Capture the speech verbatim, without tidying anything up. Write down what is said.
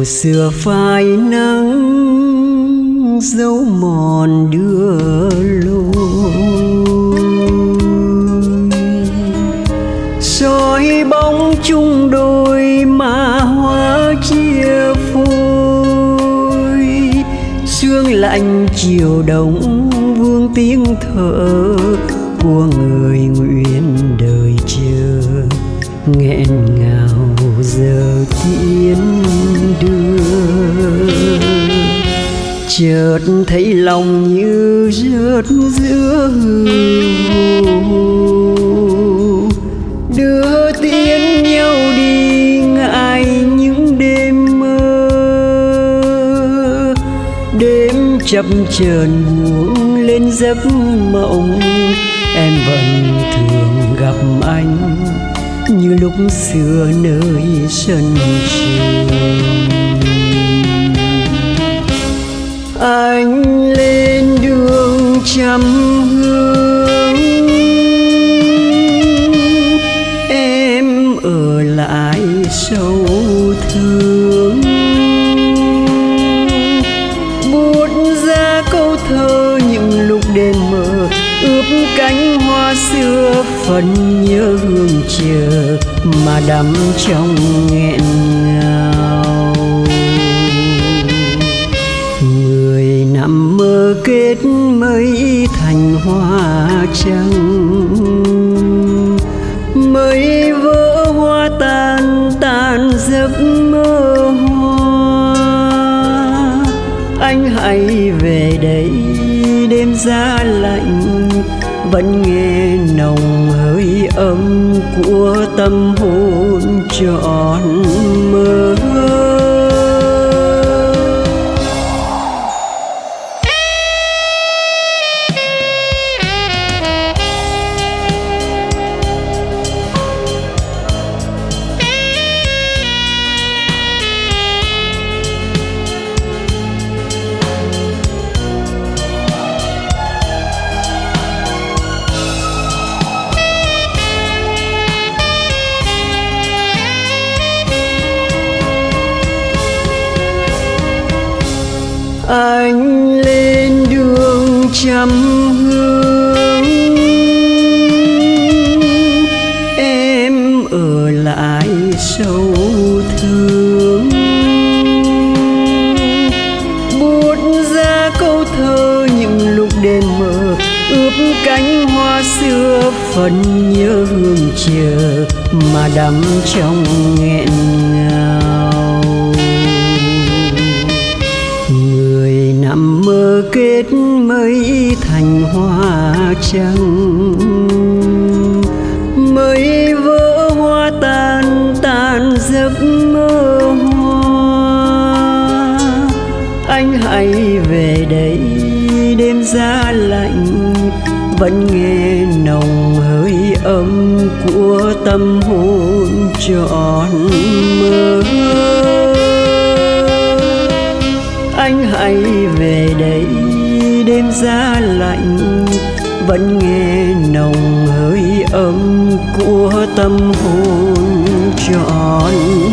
chiều xưa phai nắng dấu mòn đưa lối, soi bóng chung đôi mà hoa chia phôi. Sương lạnh chiều đông vương tiếng thở của người nguyện đời chờ, nghẹn ngào giờ tiến đưa. Chợt thấy lòng như rớt giữa hư vô, đưa tiễn nhau đi ngại những đêm mơ. Đêm chập chờn buông lên giấc mộng, em vẫn thường gặp anh như lúc xưa nơi sân trường. Anh lên đường trăm hương, em ở lại sâu thương. Buốt ra câu thơ những lúc đêm mơ, ướp cánh hoa xưa phần nhớ hương chờ mà đắm trong nghẹn ngào. Người nằm mơ kết mây thành hoa trắng, mây vỡ hoa tan tan giấc mơ hoa. Anh hãy về đây đêm giá lạnh, vẫn nghe nồng hơi ấm của tâm hồn trọn mơ. Anh lên đường trăm hương, em ở lại sâu thương. Buốt ra câu thơ những lúc đêm mơ, ướp cánh hoa xưa phần nhớ hương chờ mà đắm trong nghẹn ngào. Người nằm mơ kết mây thành hoa trắng, mây vỡ hoa tan tan giấc mơ hoa. Anh hãy về đây đêm giá lạnh, vẫn nghe nồng hơi ấm của tâm hồn trọn mơ. Anh hãy về đây đêm giá lạnh, vẫn nghe nồng hơi ấm của tâm hồn trọn